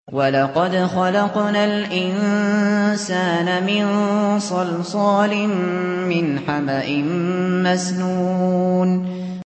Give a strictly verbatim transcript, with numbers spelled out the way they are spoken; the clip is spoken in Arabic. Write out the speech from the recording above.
وَلَقَدْ خَلَقْنَا الْإِنسَانَ مِن صَلْصَالٍ مِّنْ حَمَإٍ مَّسْنُونٍ